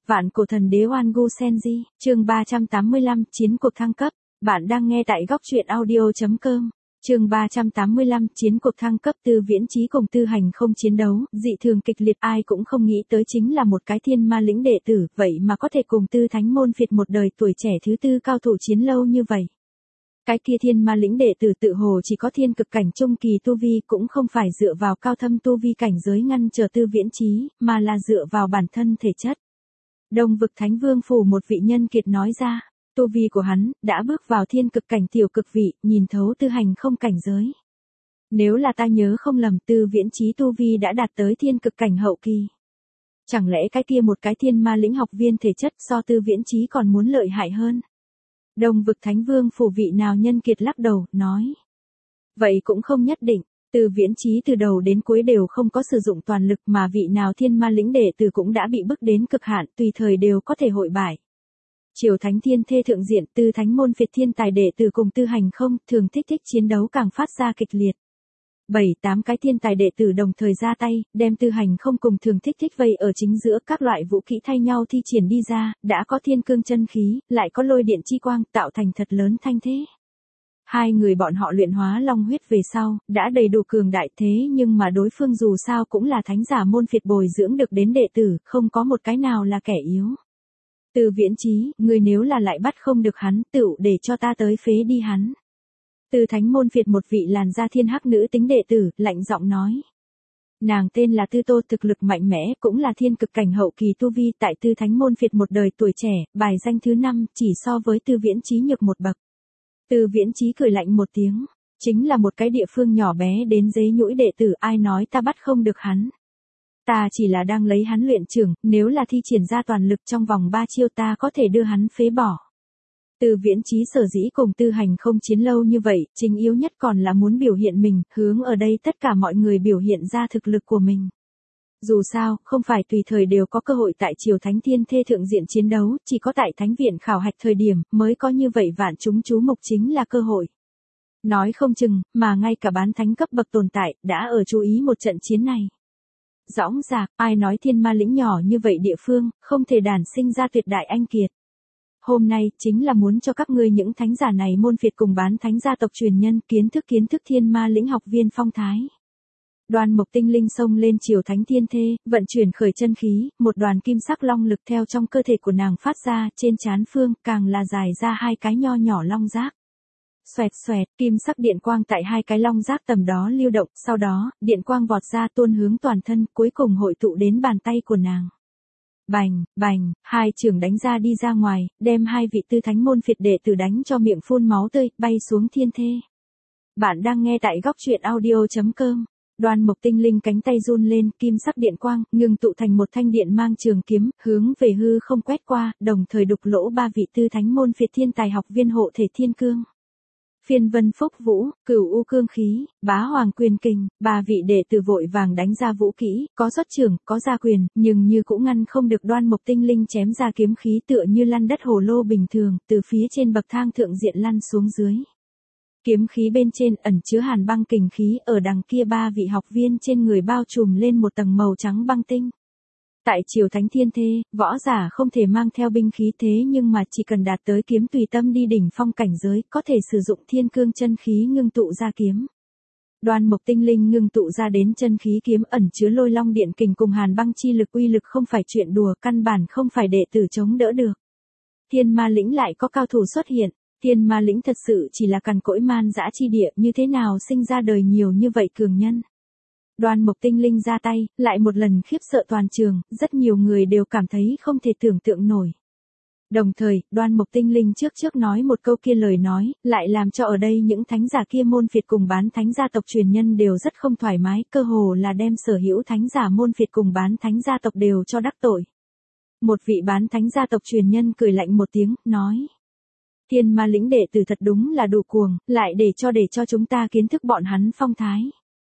Vạn cổ thần đế Oan Gu Senji, chương 385, chiến cuộc thăng cấp. Bạn đang nghe tại góc truyện audio.com. Chương 385, chiến cuộc thăng cấp. Tư Viễn Chí cùng Tư Hành không chiến đấu, dị thường kịch liệt, ai cũng không nghĩ tới chính là một cái thiên ma lĩnh đệ tử, vậy mà có thể cùng Tư Thánh môn phiệt một đời tuổi trẻ thứ tư cao thủ chiến lâu như vậy. Cái kia thiên ma lĩnh đệ tử tự hồ chỉ có thiên cực cảnh trung kỳ tu vi, cũng không phải dựa vào cao thâm tu vi cảnh giới ngăn trở Tư Viễn Chí, mà là dựa vào bản thân thể chất. Đông vực Thánh Vương phủ một vị nhân kiệt nói ra, tu vi của hắn đã bước vào thiên cực cảnh tiểu cực vị, nhìn thấu Tư Hành không cảnh giới. Nếu là ta nhớ không lầm, Tư Viễn Chí tu vi đã đạt tới thiên cực cảnh hậu kỳ. Chẳng lẽ cái kia một cái thiên ma lĩnh học viên thể chất so Tư Viễn Chí còn muốn lợi hại hơn? Đông vực Thánh Vương phủ vị nào nhân kiệt lắc đầu, nói. Vậy cũng không nhất định, Tư Viễn Chí từ đầu đến cuối đều không có sử dụng toàn lực, mà vị nào thiên ma lĩnh đệ tử cũng đã bị bức đến cực hạn, tùy thời đều có thể hội bại. Triều Thánh Thiên Thê thượng diện, Tư Thánh môn phiệt thiên tài đệ tử cùng Tư Hành không, thường thích chiến đấu càng phát ra kịch liệt. 7-8 cái thiên tài đệ tử đồng thời ra tay, đem Tư Hành không cùng thường thích vây ở chính giữa, các loại vũ khí thay nhau thi triển đi ra, đã có thiên cương chân khí, lại có lôi điện chi quang, tạo thành thật lớn thanh thế. Hai người bọn họ luyện hóa long huyết về sau, đã đầy đủ cường đại, thế nhưng mà đối phương dù sao cũng là thánh giả môn phiệt bồi dưỡng được đến đệ tử, không có một cái nào là kẻ yếu. Tư Viễn Chí, người nếu là lại bắt không được hắn, tựu để cho ta tới phế đi hắn. Tư Thánh môn phiệt một vị làn da thiên hắc nữ tính đệ tử, lạnh giọng nói. Nàng tên là Tư Tô, thực lực mạnh mẽ, cũng là thiên cực cảnh hậu kỳ tu vi, tại Tư Thánh môn phiệt một đời tuổi trẻ, bài danh thứ 5, chỉ so với Tư Viễn Chí nhược một bậc. Tư Viễn Chí cười lạnh một tiếng, chính là một cái địa phương nhỏ bé đến dế nhũi đệ tử, ai nói ta bắt không được hắn. Ta chỉ là đang lấy hắn luyện trưởng, nếu là thi triển ra toàn lực trong vòng 3 chiêu ta có thể đưa hắn phế bỏ. Tư Viễn Chí sở dĩ cùng Tư Hành không chiến lâu như vậy, chính yếu nhất còn là muốn biểu hiện mình, hướng ở đây tất cả mọi người biểu hiện ra thực lực của mình. Dù sao, không phải tùy thời đều có cơ hội tại Triều Thánh Thiên Thê thượng diện chiến đấu, chỉ có tại Thánh viện khảo hạch thời điểm, mới có như vậy vạn chúng chú mục chính là cơ hội. Nói không chừng, mà ngay cả bán thánh cấp bậc tồn tại, đã ở chú ý một trận chiến này. Dõng dạc, ai nói thiên ma lĩnh nhỏ như vậy địa phương, không thể đản sinh ra tuyệt đại anh kiệt. Hôm nay, chính là muốn cho các ngươi những thánh giả này môn phiệt cùng bán thánh gia tộc truyền nhân kiến thức thiên ma lĩnh học viên phong thái. Đoan Mộc Tinh Linh xông lên Triều Thánh Thiên Thê, vận chuyển khởi chân khí, một đoàn kim sắc long lực theo trong cơ thể của nàng phát ra, trên trán phương, càng là dài ra hai cái nho nhỏ long giác. Xoẹt xoẹt, kim sắc điện quang tại hai cái long giác tầm đó lưu động, sau đó, điện quang vọt ra tuôn hướng toàn thân, cuối cùng hội tụ đến bàn tay của nàng. Bành, bành, hai trường đánh ra đi ra ngoài, đem hai vị Tư Thánh môn phiệt đệ tử đánh cho miệng phun máu tươi, bay xuống thiên thê. Bạn đang nghe tại góc truyện audio.com. Đoan Mộc Tinh Linh cánh tay run lên, kim sắc điện quang, ngưng tụ thành một thanh điện mang trường kiếm, hướng về hư không quét qua, đồng thời đục lỗ ba vị Tư Thánh môn phiệt thiên tài học viên hộ thể thiên cương. Phiên Vân Phúc Vũ, Cửu U Cương Khí, Bá Hoàng Quyền Kình, ba vị đệ tử vội vàng đánh ra vũ kỹ, có xuất trưởng, có ra quyền, nhưng như cũng ngăn không được Đoan Mộc Tinh Linh chém ra kiếm khí tựa như lăn đất hồ lô bình thường, từ phía trên bậc thang thượng diện lăn xuống dưới. Kiếm khí bên trên ẩn chứa hàn băng kình khí, ở đằng kia ba vị học viên trên người bao trùm lên một tầng màu trắng băng tinh. Tại Triều Thánh Thiên Thê, võ giả không thể mang theo binh khí, thế nhưng mà chỉ cần đạt tới kiếm tùy tâm đi đỉnh phong cảnh giới, có thể sử dụng thiên cương chân khí ngưng tụ ra kiếm. Đoan Mộc Tinh Linh ngưng tụ ra đến chân khí kiếm ẩn chứa lôi long điện kình cùng hàn băng chi lực, uy lực không phải chuyện đùa, căn bản không phải đệ tử chống đỡ được. Thiên ma lĩnh lại có cao thủ xuất hiện, thiên ma lĩnh thật sự chỉ là cằn cỗi man dã chi địa, như thế nào sinh ra đời nhiều như vậy cường nhân. Đoan Mộc Tinh Linh ra tay, lại một lần khiếp sợ toàn trường, rất nhiều người đều cảm thấy không thể tưởng tượng nổi. Đồng thời, Đoan Mộc Tinh Linh trước nói một câu kia lời nói, lại làm cho ở đây những thánh giả kia môn phiệt cùng bán thánh gia tộc truyền nhân đều rất không thoải mái, cơ hồ là đem sở hữu thánh giả môn phiệt cùng bán thánh gia tộc đều cho đắc tội. Một vị bán thánh gia tộc truyền nhân cười lạnh một tiếng, nói. Thiên ma lĩnh đệ tử thật đúng là đủ cuồng, lại để cho chúng ta kiến thức bọn hắn phong thái.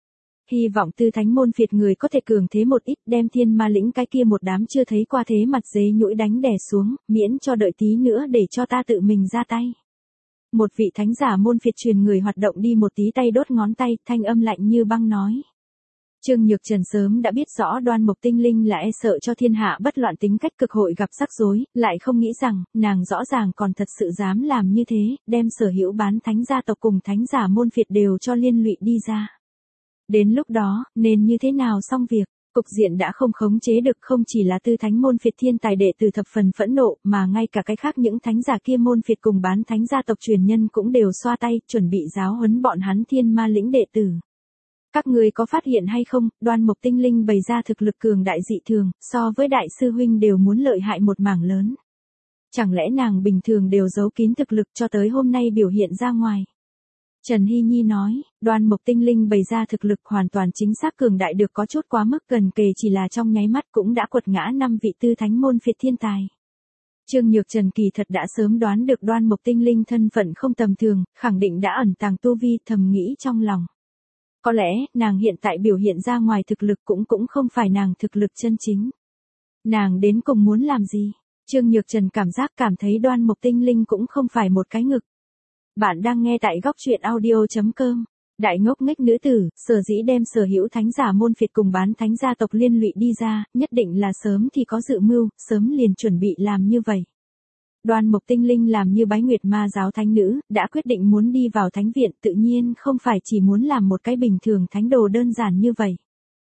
Hy vọng Tư Thánh môn phiệt người có thể cường thế một ít, đem thiên ma lĩnh cái kia một đám chưa thấy qua thế mặt dế nhũi đánh đè xuống, miễn cho đợi tí nữa để cho ta tự mình ra tay. Một vị thánh giả môn phiệt truyền người hoạt động đi một tí tay đốt ngón tay, thanh âm lạnh như băng nói. Trương Nhược Trần sớm đã biết rõ Đoan Mộc Tinh Linh là e sợ cho thiên hạ bất loạn, tính cách cực hội gặp rắc rối, lại không nghĩ rằng, nàng rõ ràng còn thật sự dám làm như thế, đem sở hữu bán thánh gia tộc cùng thánh giả môn phiệt đều cho liên lụy đi ra. Đến lúc đó, nên như thế nào xong việc? Cục diện đã không khống chế được, không chỉ là tư thánh môn phiệt thiên tài đệ tử thập phần phẫn nộ, mà ngay cả cái khác những thánh giả kia môn phiệt cùng bán thánh gia tộc truyền nhân cũng đều xoa tay, chuẩn bị giáo huấn bọn hắn thiên ma lĩnh đệ tử. Các người có phát hiện hay không, Đoan Mộc Tinh Linh bày ra thực lực cường đại dị thường, so với đại sư huynh đều muốn lợi hại một mảng lớn. Chẳng lẽ nàng bình thường đều giấu kín thực lực cho tới hôm nay biểu hiện ra ngoài? Trần Hy Nhi nói, Đoan Mộc Tinh Linh bày ra thực lực hoàn toàn chính xác cường đại được có chút quá mức gần kề, chỉ là trong nháy mắt cũng đã quật ngã 5 vị tư thánh môn phiệt thiên tài. Trương Nhược Trần kỳ thật đã sớm đoán được Đoan Mộc Tinh Linh thân phận không tầm thường, khẳng định đã ẩn tàng tu vi, thầm nghĩ trong lòng. Có lẽ, nàng hiện tại biểu hiện ra ngoài thực lực cũng không phải nàng thực lực chân chính. Nàng đến cùng muốn làm gì? Trương Nhược Trần cảm thấy Đoan Mộc Tinh Linh cũng không phải một cái ngực. Bạn đang nghe tại góc truyện audio.com. Đại ngốc nghếch nữ tử, sở dĩ đem sở hữu thánh giả môn phiệt cùng bán thánh gia tộc liên lụy đi ra, nhất định là sớm thì có dự mưu, sớm liền chuẩn bị làm như vậy. Đoan Mộc Tinh Linh làm như Bái Nguyệt Ma giáo thánh nữ, đã quyết định muốn đi vào thánh viện, tự nhiên không phải chỉ muốn làm một cái bình thường thánh đồ đơn giản như vậy,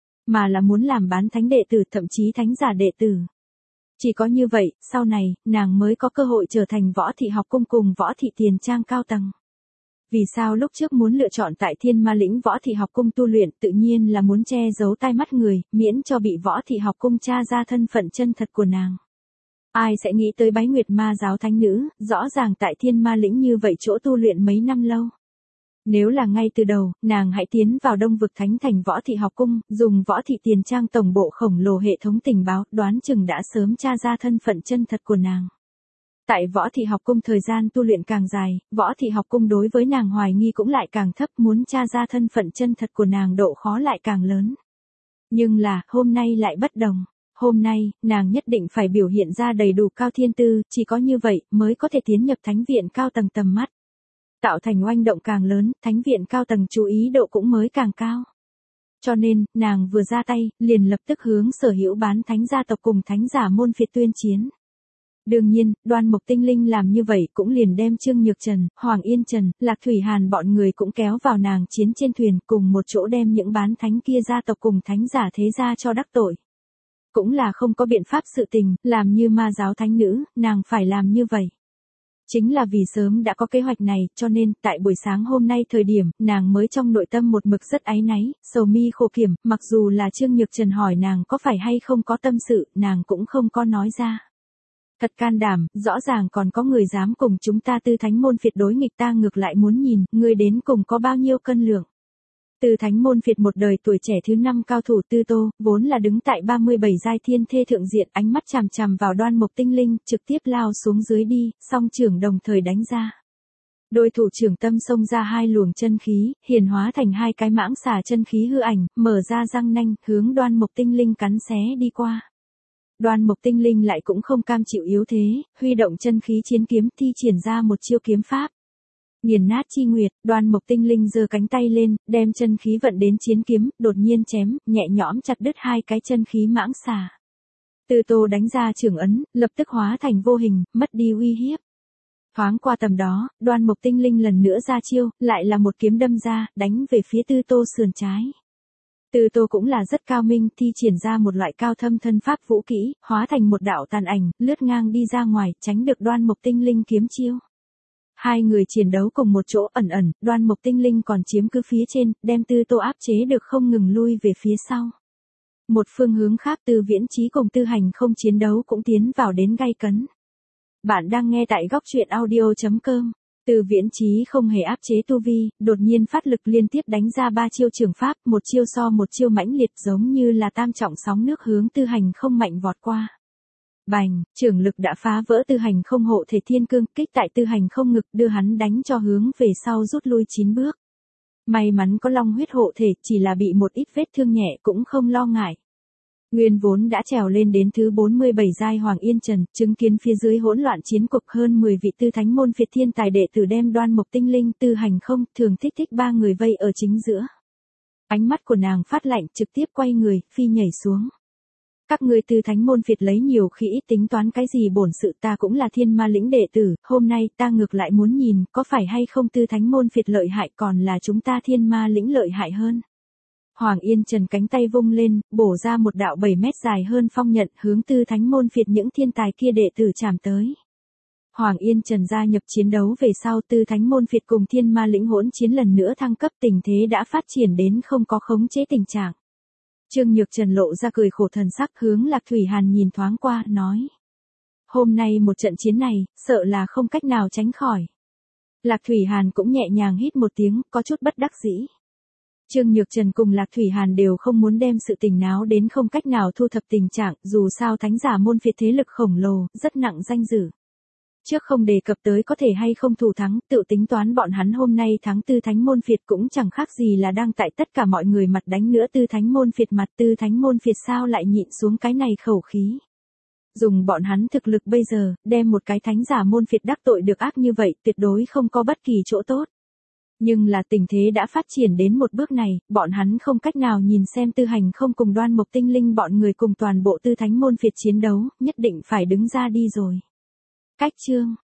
mà là muốn làm bán thánh đệ tử, thậm chí thánh giả đệ tử. Chỉ có như vậy, sau này, nàng mới có cơ hội trở thành Võ Thị Học Cung cùng Võ Thị Tiền Trang cao tầng. Vì sao lúc trước muốn lựa chọn tại Thiên Ma lĩnh Võ Thị Học Cung tu luyện, tự nhiên là muốn che giấu tai mắt người, miễn cho bị Võ Thị Học Cung tra ra thân phận chân thật của nàng. Ai sẽ nghĩ tới Bái Nguyệt Ma giáo thánh nữ, rõ ràng tại Thiên Ma lĩnh như vậy chỗ tu luyện mấy năm lâu. Nếu là ngay từ đầu, nàng hãy tiến vào Đông vực Thánh Thành Võ Thị Học Cung, dùng Võ Thị Tiền Trang tổng bộ khổng lồ hệ thống tình báo, đoán chừng đã sớm tra ra thân phận chân thật của nàng. Tại Võ Thị Học Cung thời gian tu luyện càng dài, Võ Thị Học Cung đối với nàng hoài nghi cũng lại càng thấp, muốn tra ra thân phận chân thật của nàng độ khó lại càng lớn. Nhưng là, hôm nay lại bất đồng. Hôm nay, nàng nhất định phải biểu hiện ra đầy đủ cao thiên tư, chỉ có như vậy mới có thể tiến nhập thánh viện cao tầng tầm mắt. Tạo thành oanh động càng lớn, thánh viện cao tầng chú ý độ cũng mới càng cao. Cho nên, nàng vừa ra tay, liền lập tức hướng sở hữu bán thánh gia tộc cùng thánh giả môn phiệt tuyên chiến. Đương nhiên, Đoan Mộc Tinh Linh làm như vậy cũng liền đem Trương Nhược Trần, Hoàng Yên Trần, Lạc Thủy Hàn bọn người cũng kéo vào nàng chiến trên thuyền, cùng một chỗ đem những bán thánh kia gia tộc cùng thánh giả thế gia cho đắc tội. Cũng là không có biện pháp sự tình, làm như ma giáo thánh nữ, nàng phải làm như vậy. Chính là vì sớm đã có kế hoạch này, cho nên, tại buổi sáng hôm nay thời điểm, nàng mới trong nội tâm một mực rất áy náy, sầu mi khổ kiểm, mặc dù là Trương Nhược Trần hỏi nàng có phải hay không có tâm sự, nàng cũng không có nói ra. Thật can đảm, rõ ràng còn có người dám cùng chúng ta tư thánh môn phiệt đối nghịch, ta ngược lại muốn nhìn, người đến cùng có bao nhiêu cân lượng. Tư thánh môn phiệt một đời tuổi trẻ thứ 5 cao thủ Tư Tô, vốn là đứng tại 37 giai thiên thê thượng diện, ánh mắt chằm chằm vào Đoan Mộc Tinh Linh, trực tiếp lao xuống dưới đi, song trưởng đồng thời đánh ra. Đôi thủ trưởng tâm xông ra hai luồng chân khí, hiển hóa thành hai cái mãng xà chân khí hư ảnh, mở ra răng nanh, hướng Đoan Mộc Tinh Linh cắn xé đi qua. Đoan Mộc Tinh Linh lại cũng không cam chịu yếu thế, huy động chân khí chiến kiếm, thi triển ra một chiêu kiếm pháp. Nghiền nát chi nguyệt, Đoan Mộc Tinh Linh giơ cánh tay lên, đem chân khí vận đến chiến kiếm, đột nhiên chém, nhẹ nhõm chặt đứt hai cái chân khí mãng xà. Tư Tô đánh ra trưởng ấn, lập tức hóa thành vô hình, mất đi uy hiếp. Thoáng qua tầm đó, Đoan Mộc Tinh Linh lần nữa ra chiêu, lại là một kiếm đâm ra, đánh về phía Tư Tô sườn trái. Tư Tô cũng là rất cao minh, thi triển ra một loại cao thâm thân pháp vũ kỹ, hóa thành một đạo tàn ảnh, lướt ngang đi ra ngoài, tránh được Đoan Mộc Tinh Linh kiếm chiêu. Hai người chiến đấu cùng một chỗ, ẩn, Đoan Mộc Tinh Linh còn chiếm cứ phía trên, đem Tư Tô áp chế được không ngừng lui về phía sau. Một phương hướng khác, Tư Viễn Chí cùng Tư Hành không chiến đấu cũng tiến vào đến gay cấn. Bạn đang nghe tại góc truyện audio.com. Tư Viễn Chí không hề áp chế tu vi, đột nhiên phát lực liên tiếp đánh ra 3 chiêu trường pháp, một chiêu so một chiêu mãnh liệt, giống như là tam trọng sóng nước hướng Tư Hành không mạnh vọt qua. Bành, trưởng lực đã phá vỡ Tư Hành không hộ thể thiên cương, kích tại Tư Hành không ngực, đưa hắn đánh cho hướng về sau rút lui 9 bước. May mắn có long huyết hộ thể, chỉ là bị một ít vết thương nhẹ cũng không lo ngại. Nguyên vốn đã trèo lên đến thứ 47 giai Hoàng Yên Trần, chứng kiến phía dưới hỗn loạn chiến cuộc hơn 10 vị tư thánh môn phiệt thiên tài đệ tử đem Đoan Mộc Tinh Linh, Tư Hành không, Thường Thích Thích ba người vây ở chính giữa. Ánh mắt của nàng phát lạnh, trực tiếp quay người, phi nhảy xuống. Các ngươi Tư Thánh môn phiệt lấy nhiều khi ít tính toán cái gì, bổn sự ta cũng là Thiên Ma lĩnh đệ tử, hôm nay ta ngược lại muốn nhìn có phải hay không Tư Thánh môn phiệt lợi hại còn là chúng ta Thiên Ma lĩnh lợi hại hơn. Hoàng Yên Trần cánh tay vung lên, bổ ra một đạo 7 mét dài hơn phong nhận hướng Tư Thánh môn phiệt những thiên tài kia đệ tử chạm tới. Hoàng Yên Trần gia nhập chiến đấu về sau, Tư Thánh môn phiệt cùng Thiên Ma lĩnh hỗn chiến lần nữa thăng cấp, tình thế đã phát triển đến không có khống chế tình trạng. Trương Nhược Trần lộ ra cười khổ thần sắc, hướng Lạc Thủy Hàn nhìn thoáng qua, nói. Hôm nay một trận chiến này, sợ là không cách nào tránh khỏi. Lạc Thủy Hàn cũng nhẹ nhàng hít một tiếng, có chút bất đắc dĩ. Trương Nhược Trần cùng Lạc Thủy Hàn đều không muốn đem sự tình náo đến không cách nào thu thập tình trạng, dù sao thánh giả môn phiệt thế lực khổng lồ, rất nặng danh dự. Trước không đề cập tới có thể hay không thủ thắng, tự tính toán bọn hắn hôm nay thắng Tư Thánh môn phiệt cũng chẳng khác gì là đang tại tất cả mọi người mặt đánh nữa Tư Thánh môn phiệt mặt. Tư Thánh môn phiệt sao lại nhịn xuống cái này khẩu khí. Dùng bọn hắn thực lực bây giờ, đem một cái thánh giả môn phiệt đắc tội được ác như vậy, tuyệt đối không có bất kỳ chỗ tốt. Nhưng là tình thế đã phát triển đến một bước này, bọn hắn không cách nào nhìn xem Tư Hành không cùng Đoan Mộc Tinh Linh bọn người cùng toàn bộ Tư Thánh môn phiệt chiến đấu, nhất định phải đứng ra đi rồi. Cách chương